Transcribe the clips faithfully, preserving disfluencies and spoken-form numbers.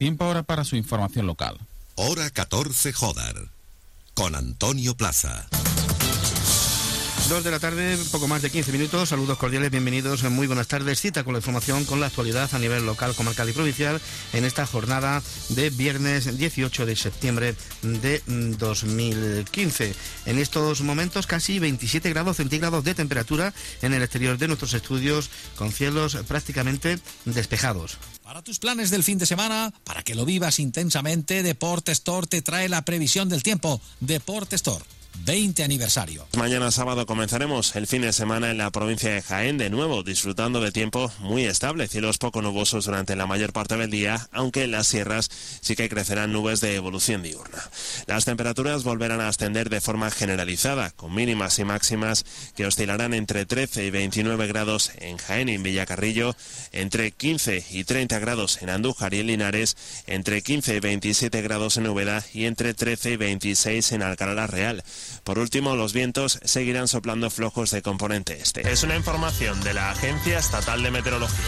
Tiempo ahora para su información local. Hora catorce Jodar, con Antonio Plaza. Dos de la tarde, poco más de quince minutos. Saludos cordiales, bienvenidos, muy buenas tardes. Cita con la información, con la actualidad a nivel local, comarcal y provincial en esta jornada de viernes dieciocho de septiembre de dos mil quince. En estos momentos casi veintisiete grados centígrados de temperatura en el exterior de nuestros estudios, con cielos prácticamente despejados. Para tus planes del fin de semana, para que lo vivas intensamente, Deport Store te trae la previsión del tiempo. Deport Store. veinte aniversario. Mañana sábado comenzaremos el fin de semana en la provincia de Jaén, de nuevo disfrutando de tiempo muy estable, cielos poco nubosos durante la mayor parte del día, aunque en las sierras sí que crecerán nubes de evolución diurna. Las temperaturas volverán a ascender de forma generalizada, con mínimas y máximas que oscilarán entre trece y veintinueve grados en Jaén y en Villacarrillo, entre quince y treinta grados en Andújar y en Linares, entre quince y veintisiete grados en Úbeda y entre trece y veintiséis en Alcalá la Real. Por último, los vientos seguirán soplando flojos de componente este. Es una información de la Agencia Estatal de Meteorología.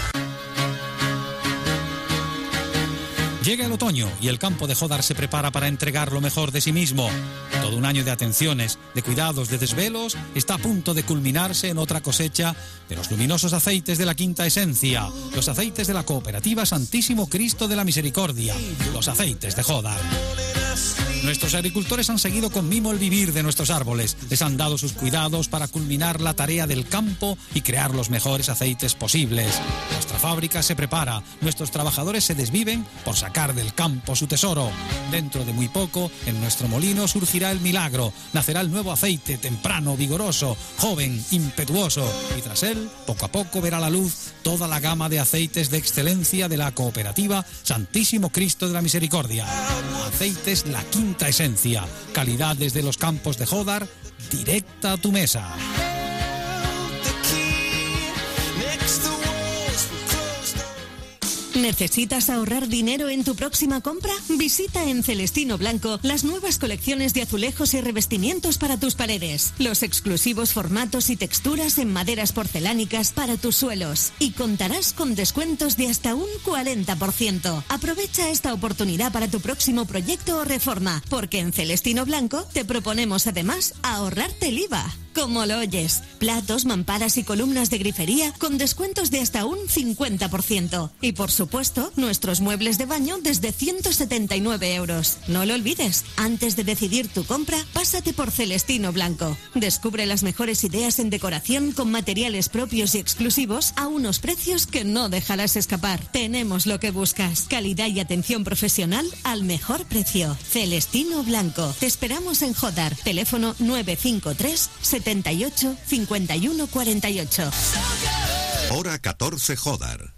Llega el otoño y el campo de Jodar se prepara para entregar lo mejor de sí mismo. Todo un año de atenciones, de cuidados, de desvelos está a punto de culminarse en otra cosecha de los luminosos aceites de la Quinta Esencia, los aceites de la Cooperativa Santísimo Cristo de la Misericordia, los aceites de Jodar. Nuestros agricultores han seguido con mimo el vivir de nuestros árboles, les han dado sus cuidados para culminar la tarea del campo y crear los mejores aceites posibles. Nuestra fábrica se prepara, nuestros trabajadores se desviven por sacar del campo su tesoro. Dentro de muy poco, en nuestro molino surgirá el milagro, nacerá el nuevo aceite temprano, vigoroso, joven, impetuoso, y tras él, poco a poco verá la luz toda la gama de aceites de excelencia de la Cooperativa Santísimo Cristo de la Misericordia. Aceites La Quinta Esencia, calidad desde los campos de Jodar, directa a tu mesa. ¿Necesitas ahorrar dinero en tu próxima compra? Visita en Celestino Blanco las nuevas colecciones de azulejos y revestimientos para tus paredes, los exclusivos formatos y texturas en maderas porcelánicas para tus suelos, y contarás con descuentos de hasta un cuarenta por ciento. Aprovecha esta oportunidad para tu próximo proyecto o reforma, porque en Celestino Blanco te proponemos además ahorrarte el I V A. Como lo oyes, platos, mamparas y columnas de grifería con descuentos de hasta un cincuenta por ciento. Y por supuesto, nuestros muebles de baño desde ciento setenta y nueve euros. No lo olvides, antes de decidir tu compra, pásate por Celestino Blanco. Descubre las mejores ideas en decoración con materiales propios y exclusivos a unos precios que no dejarás escapar. Tenemos lo que buscas, calidad y atención profesional al mejor precio. Celestino Blanco. Te esperamos en Jodar. Teléfono nueve cinco tres, setenta y ocho, cincuenta y uno cuarenta y ocho. Hora catorce Jodar.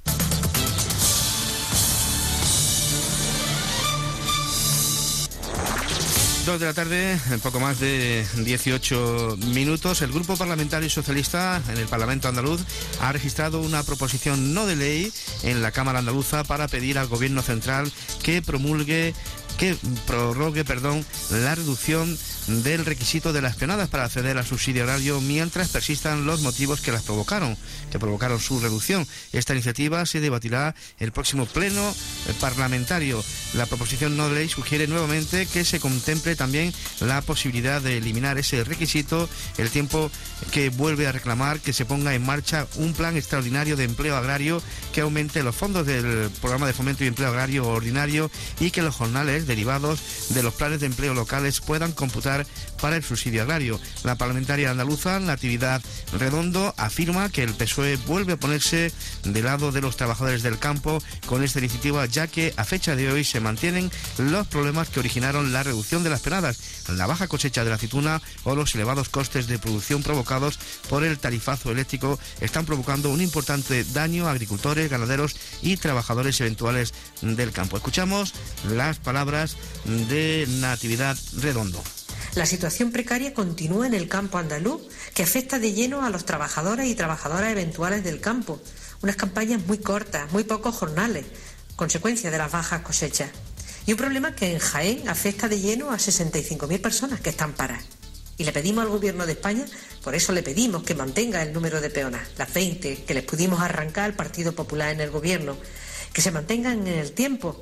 Dos de la tarde, en poco más de dieciocho minutos, el Grupo Parlamentario Socialista en el Parlamento andaluz ha registrado una proposición no de ley en la Cámara Andaluza para pedir al Gobierno central que promulgue que prorrogue, perdón, la reducción del requisito de las peonadas para acceder al subsidio agrario mientras persistan los motivos que las provocaron, que provocaron su reducción. Esta iniciativa se debatirá el próximo pleno parlamentario. La proposición no de ley sugiere nuevamente que se contemple también la posibilidad de eliminar ese requisito, el tiempo que vuelve a reclamar que se ponga en marcha un plan extraordinario de empleo agrario que aumente los fondos del programa de fomento y empleo agrario ordinario y que los jornales derivados de los planes de empleo locales puedan computar para el subsidio agrario. La parlamentaria andaluza Natividad Redondo afirma que el P S O E vuelve a ponerse del lado de los trabajadores del campo con esta iniciativa, ya que a fecha de hoy se mantienen los problemas que originaron la reducción de las peonadas, la baja cosecha de la aceituna o los elevados costes de producción provocados por el tarifazo eléctrico están provocando un importante daño a agricultores, ganaderos y trabajadores eventuales del campo. Escuchamos las palabras de Natividad Redondo. La situación precaria continúa en el campo andaluz, que afecta de lleno a los trabajadores y trabajadoras eventuales del campo. Unas campañas muy cortas, muy pocos jornales, consecuencia de las bajas cosechas. Y un problema que en Jaén afecta de lleno a sesenta y cinco mil personas que están paradas. Y le pedimos al Gobierno de España, por eso le pedimos que mantenga el número de peonas, las veinte que les pudimos arrancar al Partido Popular en el Gobierno, que se mantengan en el tiempo,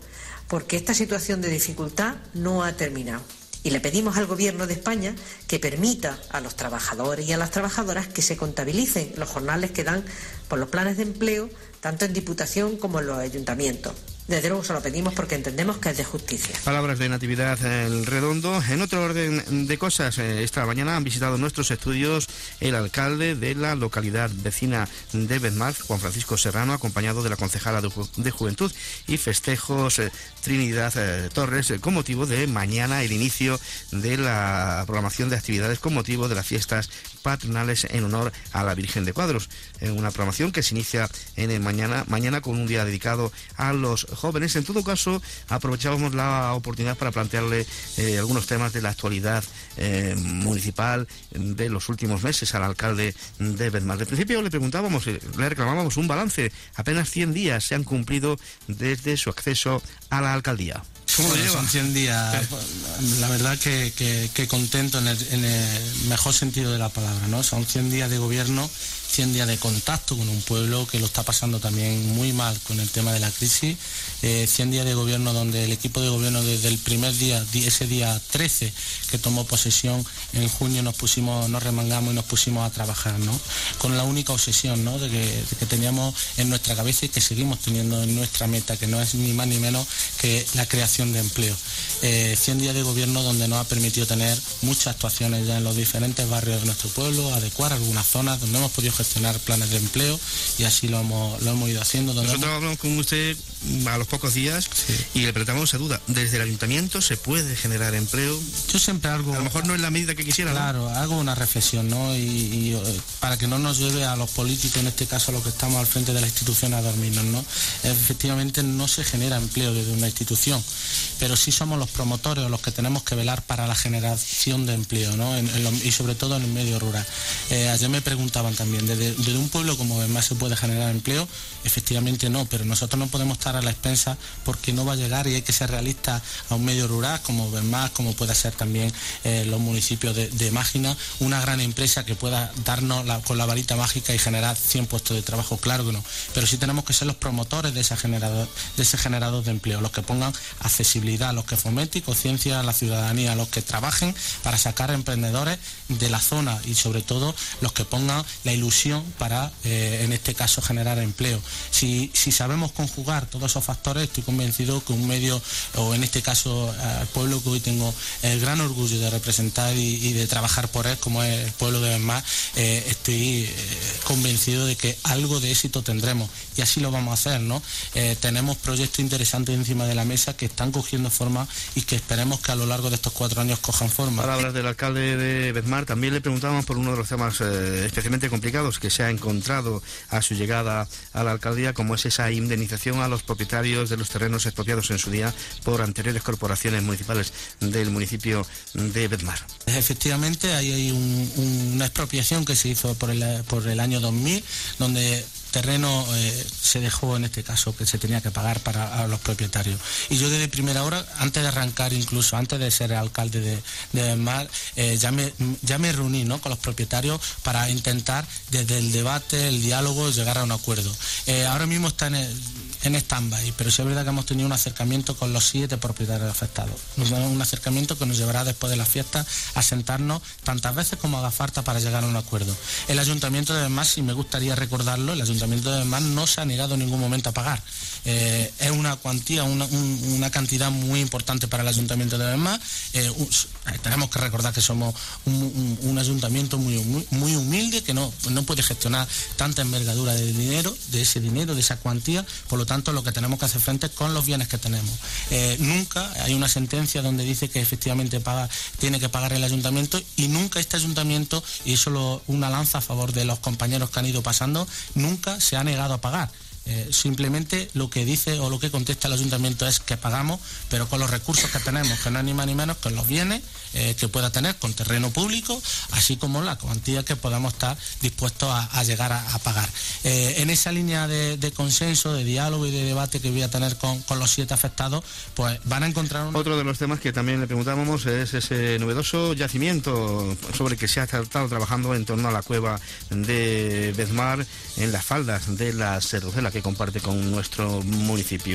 porque esta situación de dificultad no ha terminado. Y le pedimos al Gobierno de España que permita a los trabajadores y a las trabajadoras que se contabilicen los jornales que dan por los planes de empleo, tanto en Diputación como en los ayuntamientos. Desde luego se lo pedimos porque entendemos que es de justicia. Palabras de Natividad El Redondo. En otro orden de cosas, esta mañana han visitado nuestros estudios el alcalde de la localidad vecina de Bedmar, Juan Francisco Serrano, acompañado de la concejala de, Ju de Juventud y Festejos eh, Trinidad eh, Torres, eh, con motivo de mañana el inicio de la programación de actividades con motivo de las fiestas patronales en honor a la Virgen de Cuadros. Eh, una programación que se inicia en el mañana, mañana con un día dedicado a los jóvenes. En todo caso, aprovechábamos la oportunidad para plantearle eh, algunos temas de la actualidad eh, municipal de los últimos meses al alcalde de Bedmar. De principio le preguntábamos, eh, le reclamábamos un balance. Apenas cien días se han cumplido desde su acceso a la alcaldía. ¿Cómo lo lleva? Son cien días, la verdad que, que, que contento en el, en el mejor sentido de la palabra, ¿no? Son cien días de gobierno, cien días de contacto con un pueblo que lo está pasando también muy mal con el tema de la crisis, eh, cien días de gobierno donde el equipo de gobierno desde el primer día, ese día trece que tomó posesión, en junio nos pusimos, nos remangamos y nos pusimos a trabajar, ¿no? Con la única obsesión, ¿no? de, que, de que teníamos en nuestra cabeza y que seguimos teniendo en nuestra meta, que no es ni más ni menos que la creación de empleo. Eh, cien días de gobierno donde nos ha permitido tener muchas actuaciones ya en los diferentes barrios de nuestro pueblo, adecuar algunas zonas donde hemos podido gestionar planes de empleo y así lo hemos, lo hemos ido haciendo. Nosotros hemos... hablamos con usted a los pocos días sí. y le preguntamos esa duda. ¿Desde el ayuntamiento se puede generar empleo? Yo siempre algo... A lo mejor no es la medida que quisiera, Claro, ¿no? hago una reflexión, ¿no? Y, y para que no nos lleve a los políticos, en este caso a los que estamos al frente de la institución, a dormirnos, ¿no? Efectivamente no se genera empleo desde una institución, pero sí somos los promotores o los que tenemos que velar para la generación de empleo, ¿no? En, en lo, y sobre todo en el medio rural. Eh, ayer me preguntaban también, ¿desde, desde un pueblo como Bedmar se puede generar empleo? Efectivamente no, pero nosotros no podemos estar a la expensa porque no va a llegar y hay que ser realistas a un medio rural como Bedmar, como pueda ser también eh, los municipios de, de Mágina, una gran empresa que pueda darnos la, con la varita mágica y generar cien puestos de trabajo, claro que no, pero sí tenemos que ser los promotores de, esa generador, de ese generador de empleo, los que pongan accesibilidad, los que fomenten conciencia a la ciudadanía, los que trabajen para sacar emprendedores de la zona y sobre todo los que pongan la ilusión para, eh, en este caso, generar empleo. Si, si sabemos conjugar todos esos factores, estoy convencido que un medio, o en este caso el pueblo que hoy tengo el gran orgullo de representar y, y de trabajar por él, como es el pueblo de Bedmar, eh, estoy eh, convencido de que algo de éxito tendremos y así lo vamos a hacer, ¿no? Eh, tenemos proyectos interesantes encima de la mesa que están cogiendo forma y que esperemos que a lo largo de estos cuatro años cojan forma. Palabras del alcalde de Bedmar. También le preguntábamos por uno de los temas eh, especialmente complicados que se ha encontrado a su llegada a la alcaldía, como es esa indemnización a los propietarios de los terrenos expropiados en su día por anteriores corporaciones municipales del municipio de Bedmar. Efectivamente, hay, hay un, un, una expropiación que se hizo por el, por el año dos mil, donde terreno eh, se dejó, en este caso, que se tenía que pagar para a los propietarios. Y yo desde primera hora, antes de arrancar, incluso antes de ser alcalde de, de Bedmar, eh, ya, me, ya me reuní, ¿no?, con los propietarios para intentar, desde el debate, el diálogo, llegar a un acuerdo. Eh, ahora mismo está en el, en stand-by, pero sí es verdad que hemos tenido un acercamiento con los siete propietarios afectados. Un acercamiento que nos llevará después de la fiesta a sentarnos tantas veces como haga falta para llegar a un acuerdo. El Ayuntamiento de Bedmar, si me gustaría recordarlo, el Ayuntamiento de Bedmar no se ha negado en ningún momento a pagar. Eh, es una cuantía, una, un, una cantidad muy importante para el Ayuntamiento de Bedmar. Eh, un, tenemos que recordar que somos un, un, un ayuntamiento muy, muy, muy humilde, que no, no puede gestionar tanta envergadura de dinero, de ese dinero, de esa cuantía. Por lo tanto, lo que tenemos que hacer frente es con los bienes que tenemos. Eh, nunca hay una sentencia donde dice que efectivamente paga, tiene que pagar el ayuntamiento, y nunca este ayuntamiento, y eso lo, una lanza a favor de los compañeros que han ido pasando, nunca se ha negado a pagar. Eh, simplemente lo que dice o lo que contesta el ayuntamiento es que pagamos, pero con los recursos que tenemos, que no es ni más ni menos que los bienes eh, que pueda tener con terreno público, así como la cuantía que podamos estar dispuestos a, a llegar a, a pagar. Eh, en esa línea de, de consenso, de diálogo y de debate que voy a tener con, con los siete afectados, pues van a encontrar un... Otro de los temas que también le preguntábamos es ese novedoso yacimiento sobre el que se ha estado trabajando en torno a la cueva de Bedmar, en las faldas de la Cerrojela que comparte con nuestro municipio.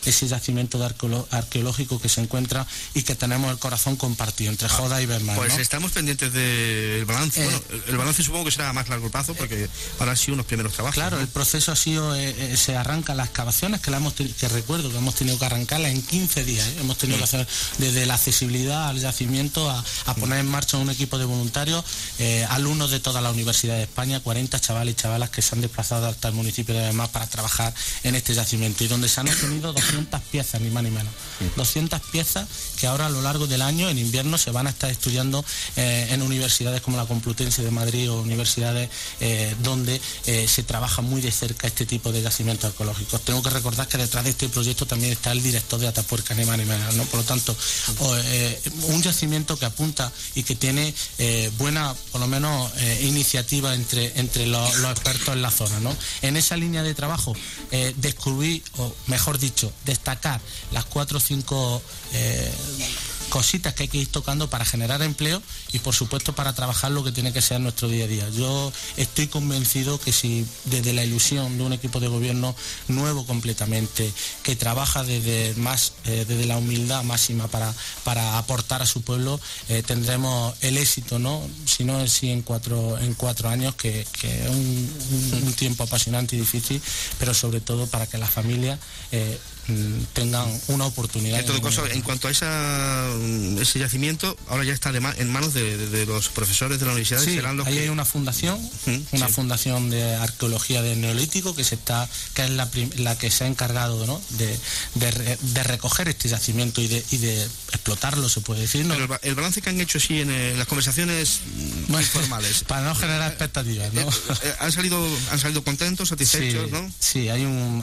ese yacimiento de arqueolo arqueológico que se encuentra y que tenemos el corazón compartido entre Joda y Bedmar, Pues ¿no? estamos pendientes del balance. Eh, bueno, el, el balance supongo que será a más largo plazo porque eh, ahora han sido unos primeros trabajos. Claro, ¿no? El proceso ha sido, eh, eh, se arranca las excavaciones que la hemos que recuerdo que hemos tenido que arrancarlas en quince días. ¿eh? Hemos tenido mm. que hacer desde la accesibilidad al yacimiento a, a poner en marcha un equipo de voluntarios, eh, alumnos de toda la Universidad de España, cuarenta chavales y chavalas que se han desplazado hasta el municipio de Bedmar para trabajar en este yacimiento y donde se han obtenido doscientas piezas, ni más ni menos. Mm. doscientas piezas que ahora a lo largo del año, en invierno, se van a estar estudiando eh, en universidades como la Complutense de Madrid o universidades eh, donde eh, se trabaja muy de cerca este tipo de yacimientos arqueológicos. Tengo que recordar que detrás de este proyecto también está el director de Atapuerca, ni más ni menos, ¿no? Por lo tanto, o, eh, un yacimiento que apunta y que tiene eh, buena, por lo menos, eh, iniciativa entre, entre los, los expertos en la zona, ¿no? En esa línea de trabajo, eh, descubrir, o mejor dicho, destacar las cuatro o cinco eh, cositas que hay que ir tocando para generar empleo y por supuesto para trabajar lo que tiene que ser nuestro día a día. Yo estoy convencido que si desde la ilusión de un equipo de gobierno nuevo completamente, que trabaja desde más eh, desde la humildad máxima para, para aportar a su pueblo, eh, tendremos el éxito, ¿no? Si no es sí en cuatro, en cuatro años, que, que es un, un, un tiempo apasionante y difícil, pero sobre todo para que las familias eh, tengan una oportunidad. En todo caso, en cuanto a esa, ese yacimiento, ahora ya está de ma en manos de, de, de los profesores de la universidad. Sí, serán los ahí que... hay una fundación, ¿Mm? una sí. fundación de arqueología del Neolítico que se está, que es la, la que se ha encargado, ¿no? de, de, de recoger este yacimiento y de, y de explotarlo, se puede decir, ¿no? Pero el, el balance que han hecho sí en, en las conversaciones bueno, informales. Para no generar expectativas, ¿no? Eh, eh, han salido, han salido contentos, satisfechos, sí, ¿no? Sí, hay un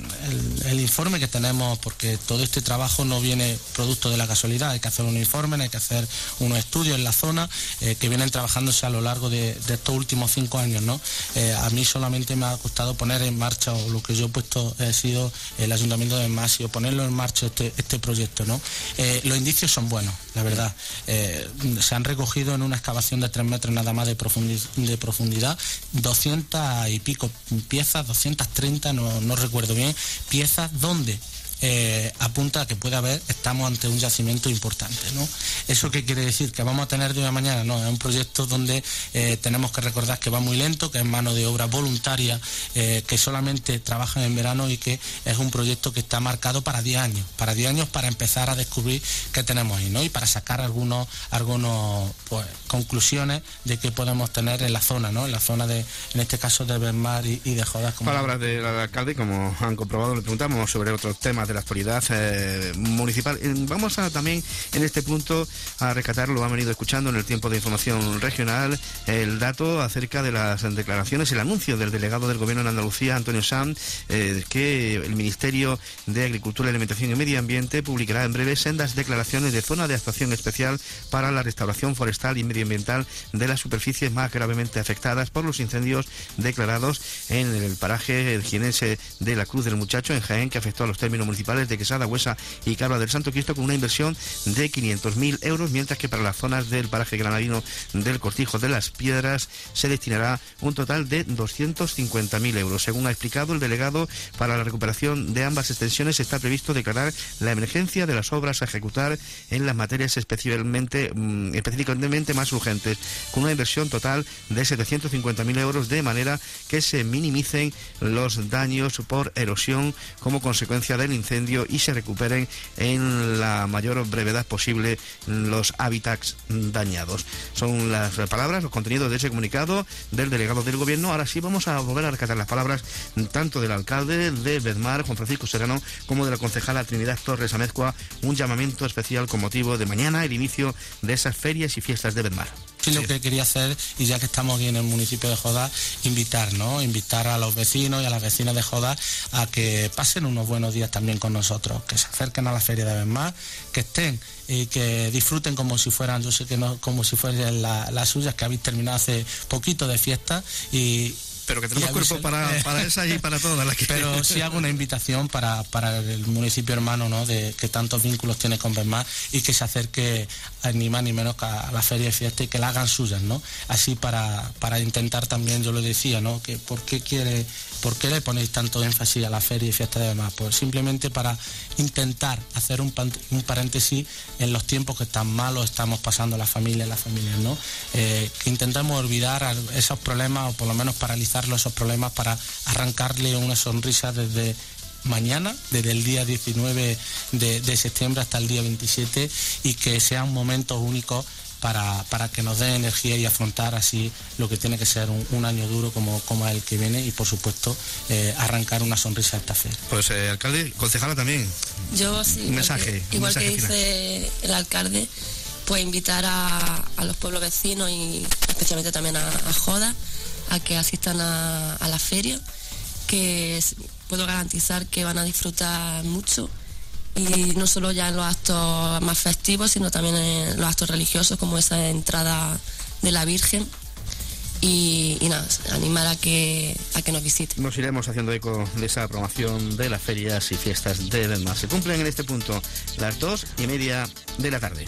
el, el informe que tenemos, porque todo este trabajo no viene producto de la casualidad, hay que hacer un informe, hay que hacer unos estudios en la zona eh, que vienen trabajándose a lo largo de, de estos últimos cinco años, ¿no? Eh, a mí solamente me ha costado poner en marcha, o lo que yo he puesto ha sido el Ayuntamiento de Bedmar, o ponerlo en marcha este, este proyecto, ¿no? Eh, los indicios son buenos, la verdad. Eh, se han recogido en una excavación de tres metros nada más de, profundi de profundidad, doscientas y pico piezas, doscientas treinta, no, no recuerdo bien, piezas donde Eh, apunta a que puede haber, estamos ante un yacimiento importante, ¿no? ¿Eso qué quiere decir? ¿Que vamos a tener de hoy a mañana? No, es un proyecto donde eh, tenemos que recordar que va muy lento, que es mano de obra voluntaria, eh, que solamente trabajan en verano y que es un proyecto que está marcado para diez años, para diez años para empezar a descubrir qué tenemos ahí, ¿no? Y para sacar algunos, algunos pues, conclusiones de qué podemos tener en la zona, ¿no? En la zona de, en este caso de Bedmar y, y de Jodas. Como... Palabras del alcalde, como han comprobado, le preguntamos sobre otros temas de la actualidad eh, municipal. Vamos a también en este punto a rescatar, lo han venido escuchando en el tiempo de información regional, el dato acerca de las declaraciones, el anuncio del delegado del Gobierno en Andalucía, Antonio Sanz, eh, que el Ministerio de Agricultura, Alimentación y Medio Ambiente publicará en breve sendas declaraciones de zona de actuación especial para la restauración forestal y medioambiental de las superficies más gravemente afectadas por los incendios declarados en el paraje jienense de la Cruz del Muchacho, en Jaén, que afectó a los términos municipales de Quesada, Huesa y Cabra del Santo Cristo, con una inversión de quinientos mil euros, mientras que para las zonas del paraje granadino del Cortijo de las Piedras se destinará un total de doscientos cincuenta mil euros. Según ha explicado el delegado, para la recuperación de ambas extensiones está previsto declarar la emergencia de las obras a ejecutar en las materias especialmente, mm, específicamente más urgentes, con una inversión total de setecientos cincuenta mil euros, de manera que se minimicen los daños por erosión como consecuencia del incendio y se recuperen en la mayor brevedad posible los hábitats dañados. Son las palabras, los contenidos de ese comunicado del delegado del Gobierno. Ahora sí vamos a volver a rescatar las palabras tanto del alcalde de Bedmar, Juan Francisco Serrano, como de la concejala Trinidad Torres Amezcua, un llamamiento especial con motivo de mañana, el inicio de esas ferias y fiestas de Bedmar. Sí, lo que quería hacer, y ya que estamos aquí en el municipio de Jodas, invitar, ¿no? Invitar a los vecinos y a las vecinas de Jodas a que pasen unos buenos días también con nosotros, que se acerquen a la feria de Bedmar, que estén y que disfruten como si fueran, yo sé que no, como si fueran las la suyas, que habéis terminado hace poquito de fiesta, y Pero que tenemos cuerpo para, para esa y para todas las que... Pero sí hago una invitación para, para el municipio hermano, ¿no?, de que tantos vínculos tiene con Benmar, y que se acerque a, ni más ni menos que a la feria de fiesta y que la hagan suyas, ¿no? Así para, para intentar también, yo lo decía, ¿no?, que por qué quiere, por qué le ponéis tanto énfasis a la feria y fiesta de Benmar. Pues simplemente para intentar hacer un, un paréntesis en los tiempos que tan malos estamos pasando las familias, las familias, ¿no? Eh, que intentemos olvidar esos problemas, o por lo menos paralizarlos esos problemas, para arrancarle una sonrisa desde mañana, desde el día diecinueve de, de septiembre hasta el día veintisiete, y que sean momentos únicos para, para que nos dé energía y afrontar así lo que tiene que ser un, un año duro como, como el que viene, y por supuesto eh, arrancar una sonrisa a esta feria. Pues eh, alcalde, concejala también. Yo sí. Un mensaje. Que, un igual mensaje que final. dice el alcalde, pues invitar a, a los pueblos vecinos y especialmente también a, a Joda a que asistan a, a la feria, que es, puedo garantizar que van a disfrutar mucho, y no solo ya en los actos más festivos, sino también en los actos religiosos, como esa entrada de la Virgen. Y, y nada, animar a que, a que nos visiten. Nos iremos haciendo eco de esa promoción de las ferias y fiestas de Benmar. Se cumplen en este punto las dos y media de la tarde.